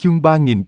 Chương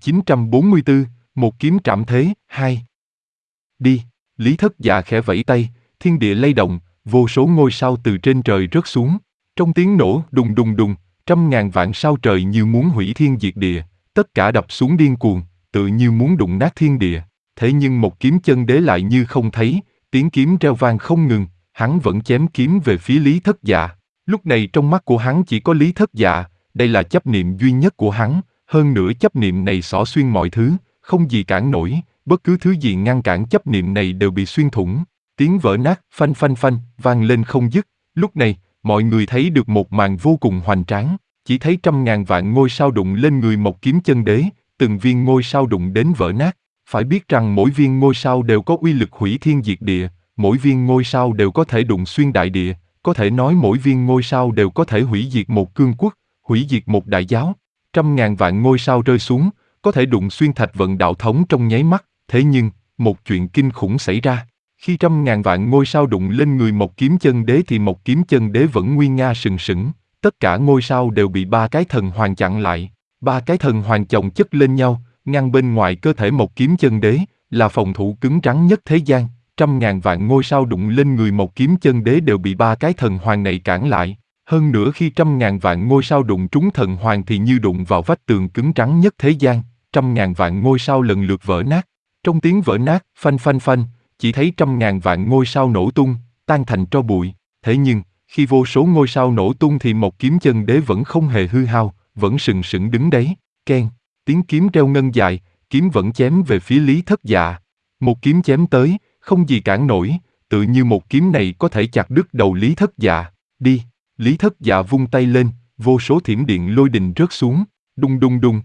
3944, một kiếm trảm thế, 2. Đi, Lý Thất Dạ khẽ vẫy tay, thiên địa lay động, vô số ngôi sao từ trên trời rớt xuống. Trong tiếng nổ đùng đùng đùng, trăm ngàn vạn sao trời như muốn hủy thiên diệt địa, tất cả đập xuống điên cuồng, tự như muốn đụng nát thiên địa. Thế nhưng một kiếm chân đế lại như không thấy, tiếng kiếm reo vang không ngừng, hắn vẫn chém kiếm về phía Lý Thất Dạ. Lúc này trong mắt của hắn chỉ có Lý Thất Dạ, đây là chấp niệm duy nhất của hắn, hơn nữa chấp niệm này xỏ xuyên mọi thứ, không gì cản nổi, bất cứ thứ gì ngăn cản chấp niệm này đều bị xuyên thủng. Tiếng vỡ nát phanh phanh phanh vang lên không dứt. Lúc này, mọi người thấy được một màn vô cùng hoành tráng, chỉ thấy trăm ngàn vạn ngôi sao đụng lên người một kiếm chân đế, từng viên ngôi sao đụng đến vỡ nát. Phải biết rằng mỗi viên ngôi sao đều có uy lực hủy thiên diệt địa, mỗi viên ngôi sao đều có thể đụng xuyên đại địa, có thể nói mỗi viên ngôi sao đều có thể hủy diệt một cương quốc, hủy diệt một đại giáo. Trăm ngàn vạn ngôi sao rơi xuống, có thể đụng xuyên thạch vận đạo thống trong nháy mắt. Thế nhưng, một chuyện kinh khủng xảy ra. Khi trăm ngàn vạn ngôi sao đụng lên người một kiếm chân đế thì một kiếm chân đế vẫn nguy nga sừng sững. Tất cả ngôi sao đều bị ba cái thần hoàn chặn lại. Ba cái thần hoàn chồng chất lên nhau, ngăn bên ngoài cơ thể một kiếm chân đế, là phòng thủ cứng rắn nhất thế gian. Trăm ngàn vạn ngôi sao đụng lên người một kiếm chân đế đều bị ba cái thần hoàn này cản lại. Hơn nữa khi trăm ngàn vạn ngôi sao đụng trúng thần hoàn thì như đụng vào vách tường cứng rắn nhất thế gian, trăm ngàn vạn ngôi sao lần lượt vỡ nát. Trong tiếng vỡ nát, phanh phanh phanh, chỉ thấy trăm ngàn vạn ngôi sao nổ tung, tan thành tro bụi. Thế nhưng, khi vô số ngôi sao nổ tung thì một kiếm chân đế vẫn không hề hư hao, vẫn sừng sững đứng đấy. Keng, tiếng kiếm reo ngân dài, kiếm vẫn chém về phía Lý Thất Dạ. Một kiếm chém tới, không gì cản nổi, tự như một kiếm này có thể chặt đứt đầu Lý Thất Dạ. Đi. Lý Thất Dạ vung tay lên, vô số thiểm điện lôi đình rớt xuống, đùng đùng đùng.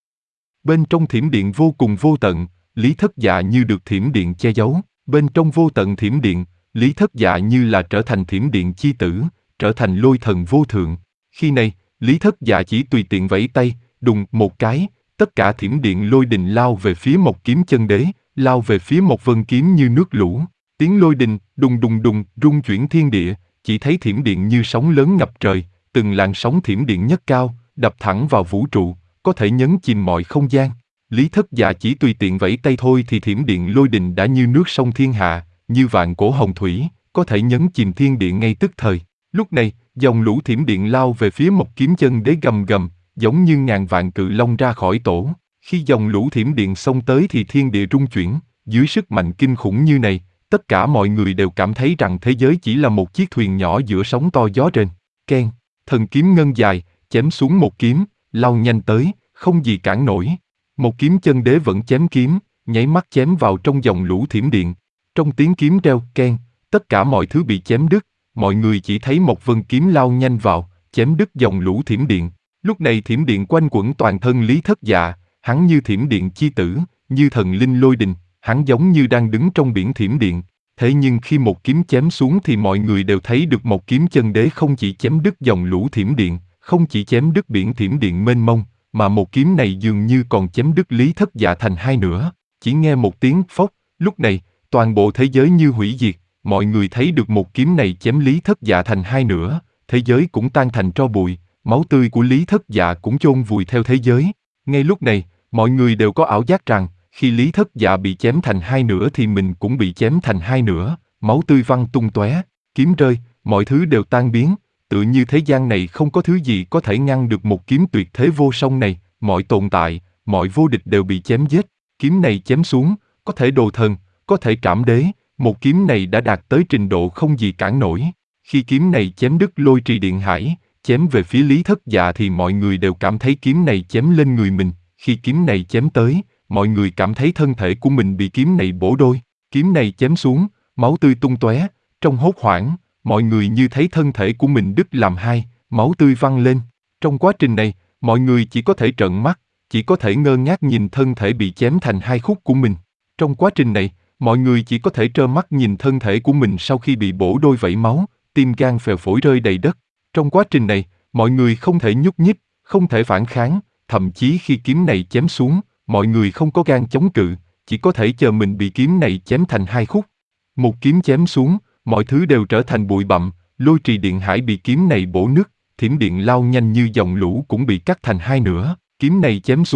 Bên trong thiểm điện vô cùng vô tận, Lý Thất Dạ như được thiểm điện che giấu. Bên trong vô tận thiểm điện, Lý Thất Dạ như là trở thành thiểm điện chi tử, trở thành lôi thần vô thượng. Khi này, Lý Thất Dạ chỉ tùy tiện vẫy tay, đùng một cái, tất cả thiểm điện lôi đình lao về phía một kiếm chân đế, lao về phía một vân kiếm như nước lũ. Tiếng lôi đình, đùng đùng đùng, rung chuyển thiên địa. Chỉ thấy thiểm điện như sóng lớn ngập trời, từng làn sóng thiểm điện nhất cao, đập thẳng vào vũ trụ, có thể nhấn chìm mọi không gian. Lý Thất Dạ chỉ tùy tiện vẫy tay thôi thì thiểm điện lôi đình đã như nước sông thiên hạ, như vạn cổ hồng thủy, có thể nhấn chìm thiên địa ngay tức thời. Lúc này, dòng lũ thiểm điện lao về phía một kiếm chân đế gầm gầm, giống như ngàn vạn cự long ra khỏi tổ. Khi dòng lũ thiểm điện xông tới thì thiên địa rung chuyển, dưới sức mạnh kinh khủng như này, tất cả mọi người đều cảm thấy rằng thế giới chỉ là một chiếc thuyền nhỏ giữa sóng to gió rền. Keng, thần kiếm ngân dài, chém xuống một kiếm, lao nhanh tới, không gì cản nổi. Một kiếm chân đế vẫn chém kiếm, nháy mắt chém vào trong dòng lũ thiểm điện. Trong tiếng kiếm reo, keng, tất cả mọi thứ bị chém đứt, mọi người chỉ thấy một vân kiếm lao nhanh vào, chém đứt dòng lũ thiểm điện. Lúc này thiểm điện quanh quẩn toàn thân Lý Thất Dạ, hắn như thiểm điện chi tử, như thần linh lôi đình, hắn giống như đang đứng trong biển thiểm điện. Thế nhưng khi một kiếm chém xuống thì mọi người đều thấy được một kiếm chân đế không chỉ chém đứt dòng lũ thiểm điện, không chỉ chém đứt biển thiểm điện mênh mông, mà một kiếm này dường như còn chém đứt Lý Thất Dạ thành hai nửa. Chỉ nghe một tiếng phốc, lúc này, toàn bộ thế giới như hủy diệt, mọi người thấy được một kiếm này chém Lý Thất Dạ thành hai nửa, thế giới cũng tan thành tro bụi, máu tươi của Lý Thất Dạ cũng chôn vùi theo thế giới. Ngay lúc này, mọi người đều có ảo giác rằng, khi Lý Thất Dạ bị chém thành hai nửa thì mình cũng bị chém thành hai nửa, máu tươi văng tung tóe, kiếm rơi, mọi thứ đều tan biến, tự như thế gian này không có thứ gì có thể ngăn được một kiếm tuyệt thế vô song này, mọi tồn tại, mọi vô địch đều bị chém giết. Kiếm này chém xuống, có thể đồ thần, có thể trảm đế, một kiếm này đã đạt tới trình độ không gì cản nổi. Khi kiếm này chém đứt Lôi Trì Điện Hải, chém về phía Lý Thất Dạ thì mọi người đều cảm thấy kiếm này chém lên người mình. Khi kiếm này chém tới, mọi người cảm thấy thân thể của mình bị kiếm này bổ đôi. Kiếm này chém xuống, máu tươi tung tóe, trong hốt hoảng, mọi người như thấy thân thể của mình đứt làm hai, máu tươi văng lên. Trong quá trình này, mọi người chỉ có thể trợn mắt, chỉ có thể ngơ ngác nhìn thân thể bị chém thành hai khúc của mình. Trong quá trình này, mọi người chỉ có thể trơ mắt nhìn thân thể của mình sau khi bị bổ đôi vẩy máu, tim gan phèo phổi rơi đầy đất. Trong quá trình này, mọi người không thể nhúc nhích, không thể phản kháng, thậm chí khi kiếm này chém xuống, mọi người không có gan chống cự, chỉ có thể chờ mình bị kiếm này chém thành hai khúc. Một kiếm chém xuống, mọi thứ đều trở thành bụi bặm, Lôi Trì Điện Hải bị kiếm này bổ nứt, thiểm điện lao nhanh như dòng lũ cũng bị cắt thành hai nửa. Kiếm này chém xuống,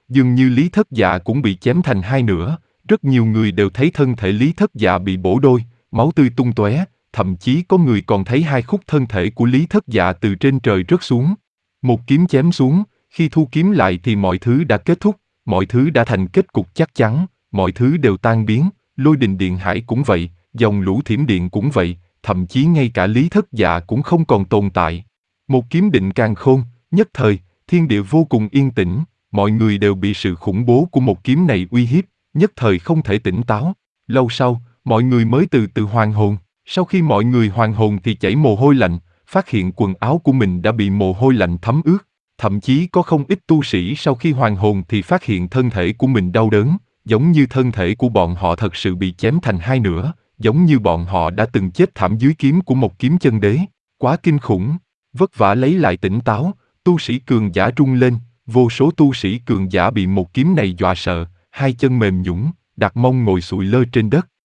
Dường như Lý Thất Dạ cũng bị chém thành hai nửa, rất nhiều người đều thấy thân thể Lý Thất Dạ bị bổ đôi, máu tươi tung tóe, thậm chí có người còn thấy hai khúc thân thể của Lý Thất Dạ từ trên trời rớt xuống. Một kiếm chém xuống, khi thu kiếm lại thì mọi thứ đã kết thúc, mọi thứ đã thành kết cục chắc chắn, mọi thứ đều tan biến, lôi đình điện hải cũng vậy, dòng lũ thiểm điện cũng vậy, thậm chí ngay cả Lý Thất Dạ cũng không còn tồn tại. Một kiếm định càn khôn, nhất thời, thiên địa vô cùng yên tĩnh, mọi người đều bị sự khủng bố của một kiếm này uy hiếp, nhất thời không thể tỉnh táo. Lâu sau, mọi người mới từ từ hoàn hồn, sau khi mọi người hoàn hồn thì chảy mồ hôi lạnh, phát hiện quần áo của mình đã bị mồ hôi lạnh thấm ướt. Thậm chí có không ít tu sĩ sau khi hoàn hồn thì phát hiện thân thể của mình đau đớn, giống như thân thể của bọn họ thật sự bị chém thành hai nửa, giống như bọn họ đã từng chết thảm dưới kiếm của một kiếm chân đế. Quá kinh khủng, vất vả lấy lại tỉnh táo, tu sĩ cường giả rung lên, vô số tu sĩ cường giả bị một kiếm này dọa sợ, hai chân mềm nhũn, đặt mông ngồi sụi lơ trên đất.